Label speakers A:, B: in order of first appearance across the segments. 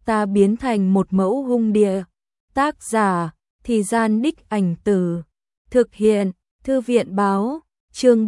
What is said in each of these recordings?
A: ta biến thành một mẫu hung địa. Tác giả, Thì Gian Đích Ảnh Từ. Thực hiện, Thư viện báo, chương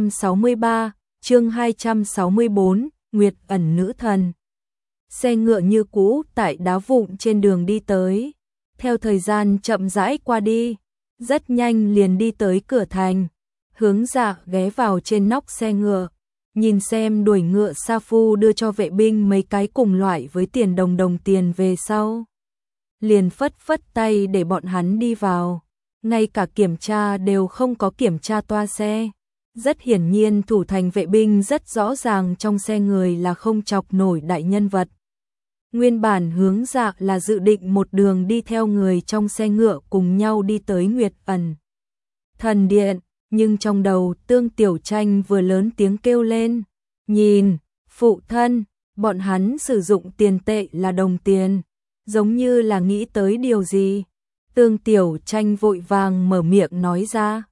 A: 363, chương 264, Nguyệt ẩn nữ thần. Xe ngựa như cũ tại đá vụn trên đường đi tới. Theo thời gian chậm rãi qua đi, rất nhanh liền đi tới cửa thành. Hướng Dạ ghé vào trên nóc xe ngựa, nhìn xem đuổi ngựa sa phu đưa cho vệ binh mấy cái cùng loại với tiền đồng tiền về sau. Liền phất phất tay để bọn hắn đi vào, ngay cả kiểm tra đều không có kiểm tra toa xe. Rất hiển nhiên thủ thành vệ binh rất rõ ràng trong xe người là không chọc nổi đại nhân vật. Nguyên bản Hướng Dạ là dự định một đường đi theo người trong xe ngựa cùng nhau đi tới Nguyệt ẩn thần điện, nhưng trong đầu Tương Tiểu Tranh vừa lớn tiếng kêu lên, nhìn, phụ thân, bọn hắn sử dụng tiền tệ là đồng tiền, giống như là nghĩ tới điều gì. Tương Tiểu Tranh vội vàng mở miệng nói ra,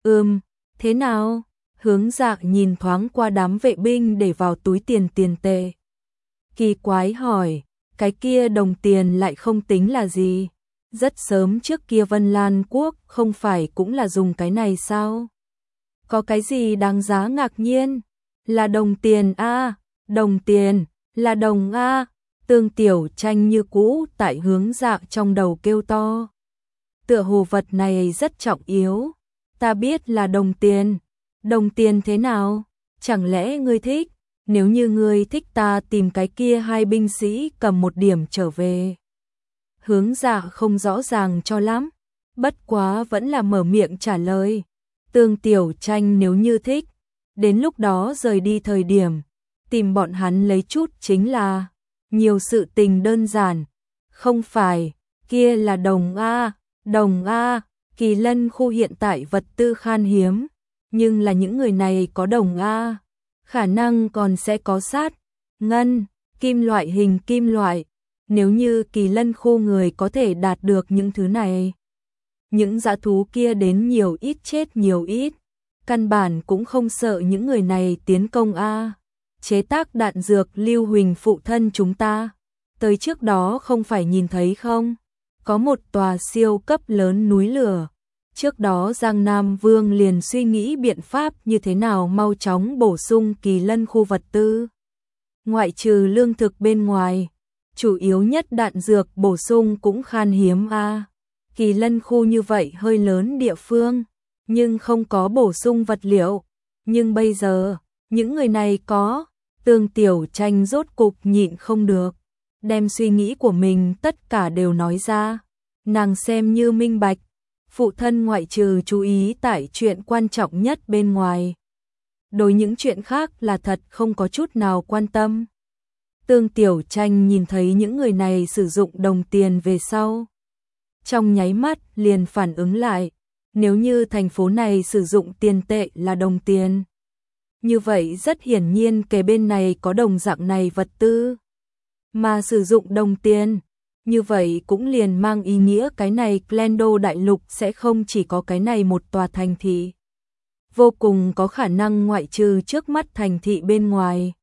A: thế nào? Hướng Dạ nhìn thoáng qua đám vệ binh để vào túi tiền tệ. Kỳ quái hỏi, cái kia đồng tiền lại không tính là gì? Rất sớm trước kia Vân Lan Quốc không phải cũng là dùng cái này sao? Có cái gì đáng giá ngạc nhiên? Là đồng tiền a, đồng tiền, là đồng a. Tương Tiểu Tranh như cũ tại Hướng Dạ trong đầu kêu to. Tựa hồ vật này rất trọng yếu. Ta biết là đồng tiền thế nào? Chẳng lẽ ngươi thích? Nếu như ngươi thích ta tìm cái kia hai binh sĩ cầm một điểm trở về. Hướng Dạ không rõ ràng cho lắm, bất quá vẫn là mở miệng trả lời. Tương Tiểu Tranh nếu như thích, đến lúc đó rời đi thời điểm, tìm bọn hắn lấy chút chính là, nhiều sự tình đơn giản. Không phải, kia là đồng A, Kỳ Lân khu hiện tại vật tư khan hiếm, nhưng là những người này có đồng A, khả năng còn sẽ có sát, ngân, kim loại hình kim loại. Nếu như Kỳ Lân khu người có thể đạt được những thứ này, những dã thú kia đến nhiều ít chết nhiều ít, căn bản cũng không sợ những người này tiến công a. Chế tác đạn dược Lưu Huỳnh phụ thân chúng ta, tới trước đó không phải nhìn thấy không? Có một tòa siêu cấp lớn núi lửa. Trước đó Giang Nam Vương liền suy nghĩ biện pháp như thế nào mau chóng bổ sung Kỳ Lân khu vật tư. Ngoại trừ lương thực bên ngoài, chủ yếu nhất đạn dược bổ sung cũng khan hiếm a. Kỳ Lân khu như vậy hơi lớn địa phương, nhưng không có bổ sung vật liệu. Nhưng bây giờ, những người này có. Tương Tiểu Tranh rốt cục nhịn không được, đem suy nghĩ của mình tất cả đều nói ra. Nàng xem như minh bạch, phụ thân ngoại trừ chú ý tại chuyện quan trọng nhất bên ngoài, đối những chuyện khác là thật không có chút nào quan tâm. Tương Tiểu Tranh nhìn thấy những người này sử dụng đồng tiền về sau, trong nháy mắt liền phản ứng lại, nếu như thành phố này sử dụng tiền tệ là đồng tiền, như vậy rất hiển nhiên kề bên này có đồng dạng này vật tư, mà sử dụng đồng tiền, như vậy cũng liền mang ý nghĩa cái này Glendo đại lục sẽ không chỉ có cái này một tòa thành thị. Vô cùng có khả năng ngoại trừ trước mắt thành thị bên ngoài,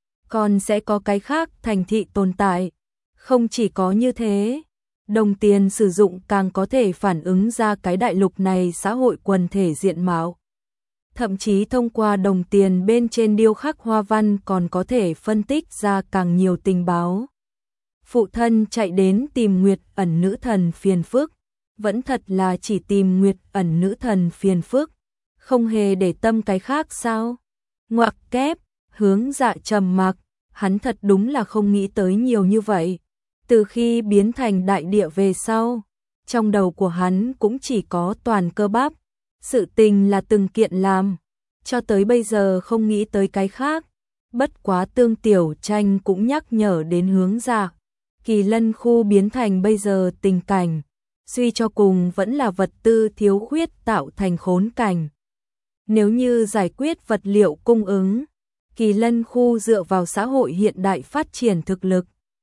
A: còn sẽ có cái khác thành thị tồn tại. Không chỉ có như thế, đồng tiền sử dụng càng có thể phản ứng ra cái đại lục này xã hội quần thể diện mạo. Thậm chí thông qua đồng tiền bên trên điêu khắc hoa văn còn có thể phân tích ra càng nhiều tình báo. Phụ thân chạy đến tìm Nguyệt ẩn nữ thần phiền phức, vẫn thật là chỉ tìm Nguyệt ẩn nữ thần phiền phức, không hề để tâm cái khác sao? Ngoặc kép, Hướng Dạ trầm mặc, hắn thật đúng là không nghĩ tới nhiều như vậy. Từ khi biến thành đại địa về sau, trong đầu của hắn cũng chỉ có toàn cơ bắp, sự tình là từng kiện làm, cho tới bây giờ không nghĩ tới cái khác. Bất quá Tương Tiểu Tranh cũng nhắc nhở đến Hướng Dạ, Kỳ Lân khu biến thành bây giờ tình cảnh, suy cho cùng vẫn là vật tư thiếu khuyết tạo thành khốn cảnh. Nếu như giải quyết vật liệu cung ứng, Kỳ Lân khu dựa vào xã hội hiện đại phát triển thực lực,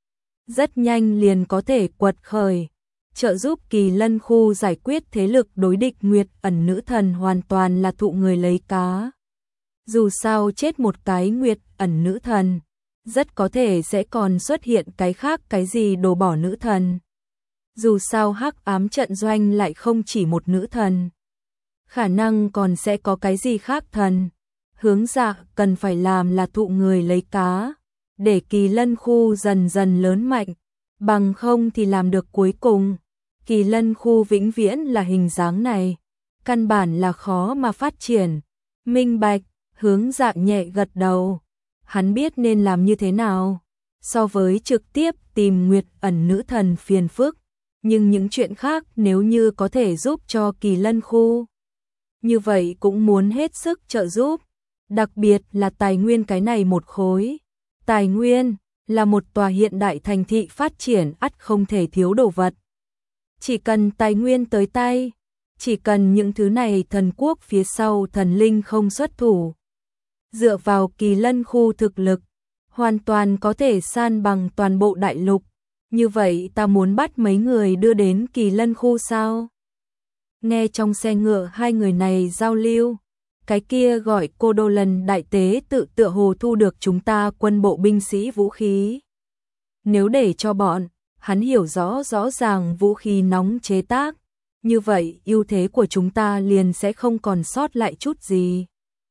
A: rất nhanh liền có thể quật khởi, trợ giúp Kỳ Lân khu giải quyết thế lực đối địch Nguyệt ẩn nữ thần hoàn toàn là thụ người lấy cá. Dù sao chết một cái Nguyệt ẩn nữ thần, rất có thể sẽ còn xuất hiện cái khác, cái gì đồ bỏ nữ thần. Dù sao hắc ám trận doanh lại không chỉ một nữ thần. Khả năng còn sẽ có cái gì khác thần. Hướng Dạ cần phải làm là thụ người lấy cá, để Kỳ Lân khu dần dần lớn mạnh, bằng không thì làm được cuối cùng. Kỳ Lân khu vĩnh viễn là hình dáng này, căn bản là khó mà phát triển. Minh bạch, Hướng Dạ nhẹ gật đầu. Hắn biết nên làm như thế nào. So với trực tiếp tìm Nguyệt Ẩn nữ thần phiền phức, nhưng những chuyện khác nếu như có thể giúp cho Kỳ Lân khu, như vậy cũng muốn hết sức trợ giúp. Đặc biệt là tài nguyên, cái này một khối. Tài nguyên là một tòa hiện đại thành thị phát triển ắt không thể thiếu đồ vật. Chỉ cần tài nguyên tới tay, chỉ cần những thứ này thần quốc phía sau thần linh không xuất thủ, dựa vào Kỳ Lân khu thực lực, hoàn toàn có thể san bằng toàn bộ đại lục. Như vậy ta muốn bắt mấy người đưa đến Kỳ Lân khu sao? Nghe trong xe ngựa hai người này giao lưu, cái kia gọi Cô Đô Lần đại tế tự tựa hồ thu được chúng ta quân bộ binh sĩ vũ khí. Nếu để cho bọn hắn hiểu rõ ràng vũ khí nóng chế tác, như vậy ưu thế của chúng ta liền sẽ không còn sót lại chút gì.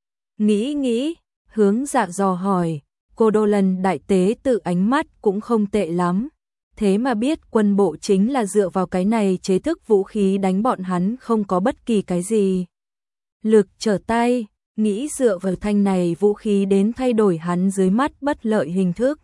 A: Nghĩ, Hướng Dạ dò hỏi, Cô Đô Lần đại tế tự ánh mắt cũng không tệ lắm. Thế mà biết quân bộ chính là dựa vào cái này chế thức vũ khí đánh bọn hắn, không có bất kỳ cái gì lực trở tay, nghĩ dựa vào thanh này vũ khí đến thay đổi hắn dưới mắt bất lợi hình thức.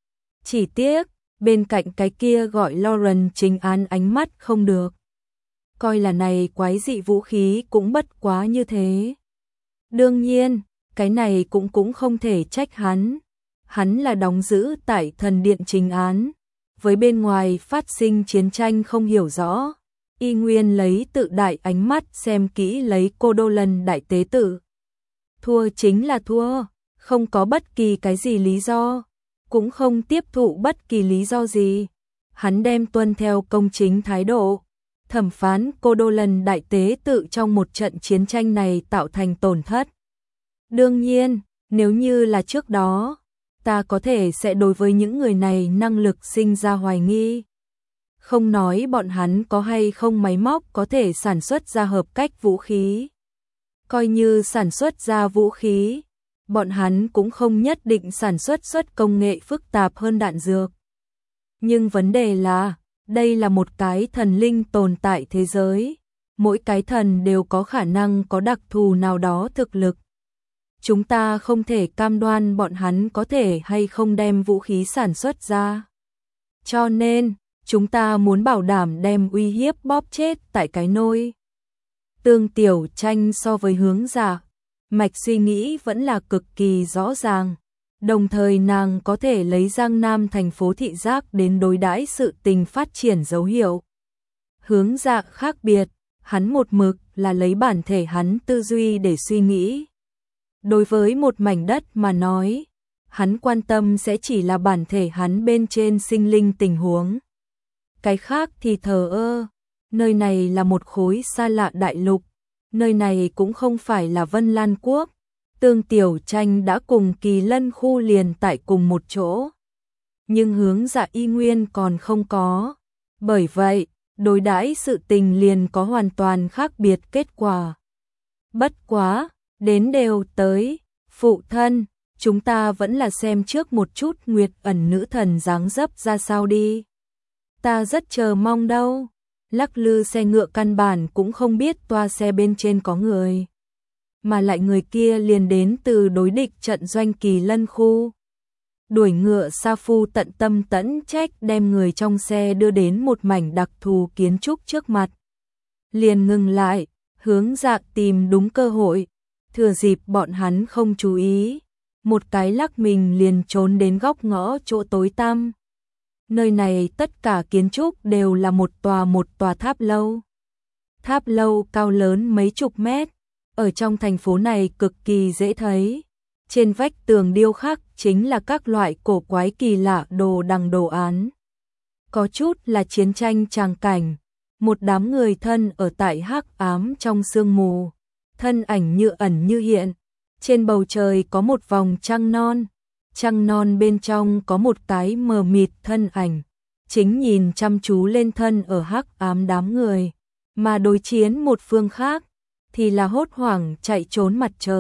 A: Chỉ tiếc, bên cạnh cái kia gọi Lauren chính án ánh mắt không được. Coi là này quái dị vũ khí cũng bất quá như thế. Đương nhiên, cái này cũng không thể trách hắn. Hắn là đóng giữ tại thần điện chính án, với bên ngoài phát sinh chiến tranh không hiểu rõ. Y nguyên lấy tự đại ánh mắt xem kỹ lấy Cô Đô Lần đại tế tử. Thua chính là thua, không có bất kỳ cái gì lý do, cũng không tiếp thụ bất kỳ lý do gì. Hắn đem tuân theo công chính thái độ, thẩm phán Cô Đô Lần đại tế tự trong một trận chiến tranh này tạo thành tổn thất. Đương nhiên, nếu như là trước đó, ta có thể sẽ đối với những người này năng lực sinh ra hoài nghi. Không nói bọn hắn có hay không máy móc có thể sản xuất ra hợp cách vũ khí. Coi như sản xuất ra vũ khí, bọn hắn cũng không nhất định sản xuất công nghệ phức tạp hơn đạn dược. Nhưng vấn đề là, đây là một cái thần linh tồn tại thế giới. Mỗi cái thần đều có khả năng có đặc thù nào đó thực lực. Chúng ta không thể cam đoan bọn hắn có thể hay không đem vũ khí sản xuất ra. Cho nên, chúng ta muốn bảo đảm đem uy hiếp bóp chết tại cái nôi. Tương Tiểu Tranh so với Hướng Dạ, mạch suy nghĩ vẫn là cực kỳ rõ ràng. Đồng thời nàng có thể lấy Giang Nam thành phố thị giác đến đối đãi sự tình phát triển dấu hiệu. Hướng Dạ khác biệt, hắn một mực là lấy bản thể hắn tư duy để suy nghĩ. Đối với một mảnh đất mà nói, hắn quan tâm sẽ chỉ là bản thể hắn bên trên sinh linh tình huống. Cái khác thì thờ ơ, nơi này là một khối xa lạ đại lục, nơi này cũng không phải là Vân Lan Quốc. Tương Tiểu Tranh đã cùng Kỳ Lân khu liền tại cùng một chỗ, nhưng Hướng Dạ y nguyên còn không có. Bởi vậy, đối đãi sự tình liền có hoàn toàn khác biệt kết quả. Bất quá, đến đều tới, phụ thân, chúng ta vẫn là xem trước một chút Nguyệt Ẩn nữ thần dáng dấp ra sao đi. Ta rất chờ mong đâu. Lắc lư xe ngựa căn bản cũng không biết toa xe bên trên có người. Mà lại người kia liền đến từ đối địch trận doanh Kỳ Lân khu. Đuổi ngựa sa phu tận tâm tẫn trách đem người trong xe đưa đến một mảnh đặc thù kiến trúc trước mặt. Liền ngừng lại, Hướng Dạ tìm đúng cơ hội, thừa dịp bọn hắn không chú ý, một cái lắc mình liền trốn đến góc ngõ chỗ tối tăm. Nơi này tất cả kiến trúc đều là một tòa tháp lâu. Tháp lâu cao lớn mấy chục mét, ở trong thành phố này cực kỳ dễ thấy. Trên vách tường điêu khắc chính là các loại cổ quái kỳ lạ đồ đằng đồ án. Có chút là chiến tranh tràng cảnh, một đám người thân ở tại hắc ám trong sương mù, thân ảnh như ẩn như hiện. Trên bầu trời có một vòng trăng non, trăng non bên trong có một cái mờ mịt thân ảnh, chính nhìn chăm chú lên thân ở hắc ám đám người, mà đối chiến một phương khác, thì là hốt hoảng chạy trốn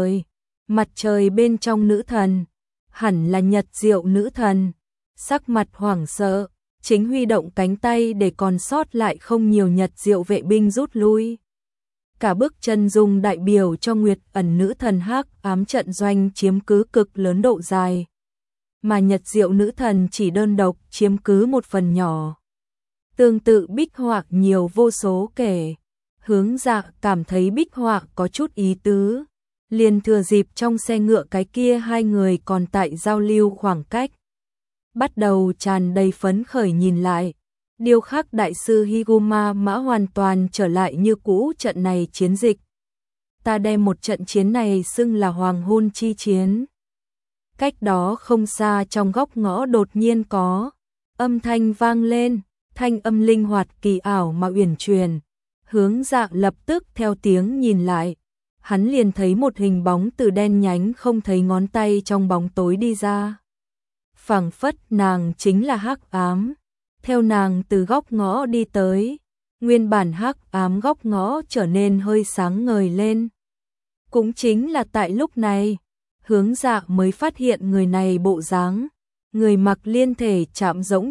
A: mặt trời bên trong nữ thần, hẳn là Nhật Diệu nữ thần, sắc mặt hoảng sợ, chính huy động cánh tay để còn sót lại không nhiều Nhật Diệu vệ binh rút lui. Cả bức chân dung đại biểu cho Nguyệt Ẩn nữ thần hắc ám trận doanh chiếm cứ cực lớn độ dài, mà Nhật Diệu nữ thần chỉ đơn độc chiếm cứ một phần nhỏ. Tương tự bích họa nhiều vô số kể, Hướng Dạ cảm thấy bích họa có chút ý tứ, liền thừa dịp trong xe ngựa cái kia hai người còn tại giao lưu khoảng cách, bắt đầu tràn đầy phấn khởi nhìn lại. Điêu khắc đại sư Higuma Mã hoàn toàn trở lại như cũ trận này chiến dịch. Ta đem một trận chiến này xưng là hoàng hôn chi chiến. Cách đó không xa trong góc ngõ đột nhiên có âm thanh vang lên, thanh âm linh hoạt kỳ ảo mà uyển chuyển. Hướng Dạ lập tức theo tiếng nhìn lại, hắn liền thấy một hình bóng từ đen nhánh không thấy ngón tay trong bóng tối đi ra. Phảng phất nàng chính là hắc ám. Theo nàng từ góc ngõ đi tới, nguyên bản hắc ám góc ngõ trở nên hơi sáng ngời lên. Cũng chính là tại lúc này, Hướng Dạ mới phát hiện người này bộ dáng, người mặc liên thể chạm rỗng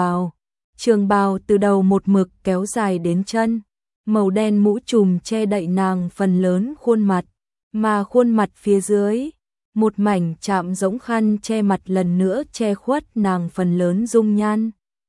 A: trường bào từ đầu một mực kéo dài đến chân, màu đen mũ trùm che đậy nàng phần lớn khuôn mặt, mà khuôn mặt phía dưới, một mảnh chạm rỗng khăn che mặt lần nữa che khuất nàng phần lớn dung nhan.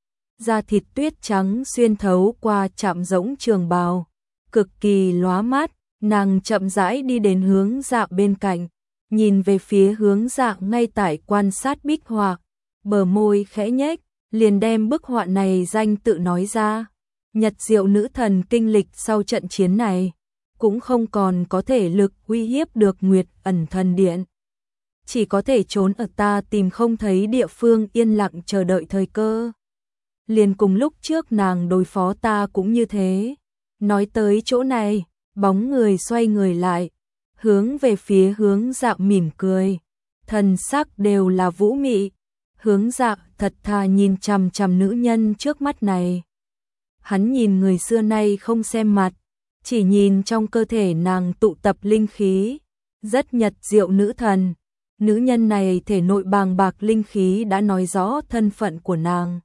A: Da thịt tuyết trắng xuyên thấu qua chạm rỗng trường bào, cực kỳ lóa mắt. Nàng chậm rãi đi đến Hướng Dạ bên cạnh, nhìn về phía Hướng Dạ ngay tại quan sát bích họa, bờ môi khẽ nhếch, liền đem bức họa này danh tự nói ra. Nhật Diệu nữ thần kinh lịch sau trận chiến này, cũng không còn có thể lực uy hiếp được Nguyệt Ẩn thần điện, chỉ có thể trốn ở ta tìm không thấy địa phương yên lặng chờ đợi thời cơ. Liền cùng lúc trước nàng đối phó ta cũng như thế. Nói tới chỗ này, bóng người xoay người lại, hướng về phía Hướng Dạ mỉm cười, thần sắc đều là vũ mị. Hướng Dạ thật thà nhìn chằm chằm nữ nhân trước mắt này. Hắn nhìn người xưa nay không xem mặt, chỉ nhìn trong cơ thể nàng tụ tập linh khí, rất Nhật Diệu nữ thần. Nữ nhân này thể nội bàng bạc linh khí đã nói rõ thân phận của nàng.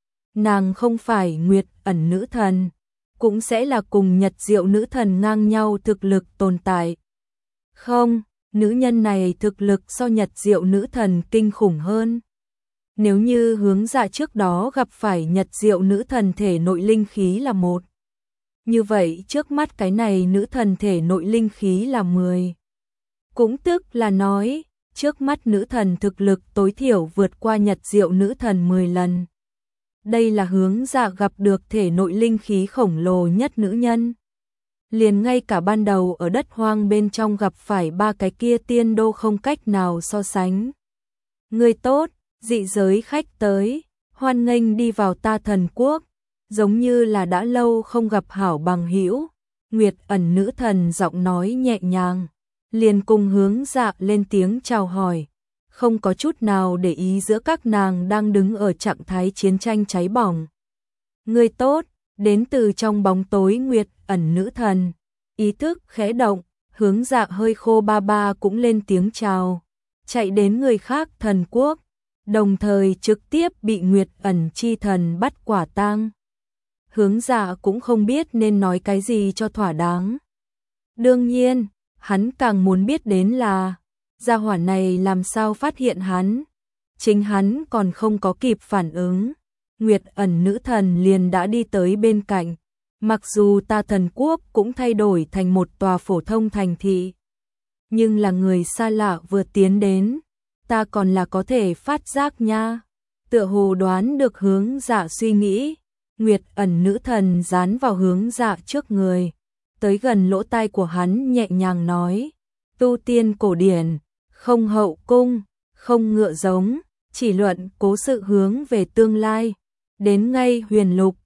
A: Nàng không phải Nguyệt Ẩn nữ thần, cũng sẽ là cùng Nhật Diệu nữ thần ngang nhau thực lực tồn tại. Không, nữ nhân này thực lực so Nhật Diệu nữ thần kinh khủng hơn. Nếu như Hướng Dạ trước đó gặp phải Nhật Diệu nữ thần thể nội linh khí là 1, như vậy trước mắt cái này nữ thần thể nội linh khí là 10. Cũng tức là nói, trước mắt nữ thần thực lực tối thiểu vượt qua Nhật Diệu nữ thần 10 lần. Đây là Hướng Dạ gặp được thể nội linh khí khổng lồ nhất nữ nhân. Liền ngay cả ban đầu ở đất hoang bên trong gặp phải 3 cái kia tiên đô không cách nào so sánh. Người tốt, dị giới khách tới, hoan nghênh đi vào ta thần quốc, giống như là đã lâu không gặp hảo bằng hữu. Nguyệt Ẩn nữ thần giọng nói nhẹ nhàng, liền cùng Hướng Dạ lên tiếng chào hỏi, không có chút nào để ý giữa các nàng đang đứng ở trạng thái chiến tranh cháy bỏng. Người tốt, đến từ trong bóng tối Nguyệt Ẩn nữ thần, ý thức khẽ động, Hướng Dạ hơi khô ba ba cũng lên tiếng chào, chạy đến người khác thần quốc, đồng thời trực tiếp bị Nguyệt Ẩn chi thần bắt quả tang. Hướng Dạ cũng không biết nên nói cái gì cho thỏa đáng. Đương nhiên, hắn càng muốn biết đến là gia hỏa này làm sao phát hiện hắn. Chính hắn còn không có kịp phản ứng, Nguyệt Ẩn nữ thần liền đã đi tới bên cạnh. Mặc dù ta thần quốc cũng thay đổi thành một tòa phổ thông thành thị, nhưng là người xa lạ vừa tiến đến, ta còn là có thể phát giác nha. Tựa hồ đoán được Hướng Dạ suy nghĩ, Nguyệt Ẩn nữ thần dán vào Hướng Dạ trước người, tới gần lỗ tai của hắn nhẹ nhàng nói, tu tiên cổ điển, không hậu cung, không ngựa giống, chỉ luận cố sự hướng về tương lai, đến ngay huyền lục,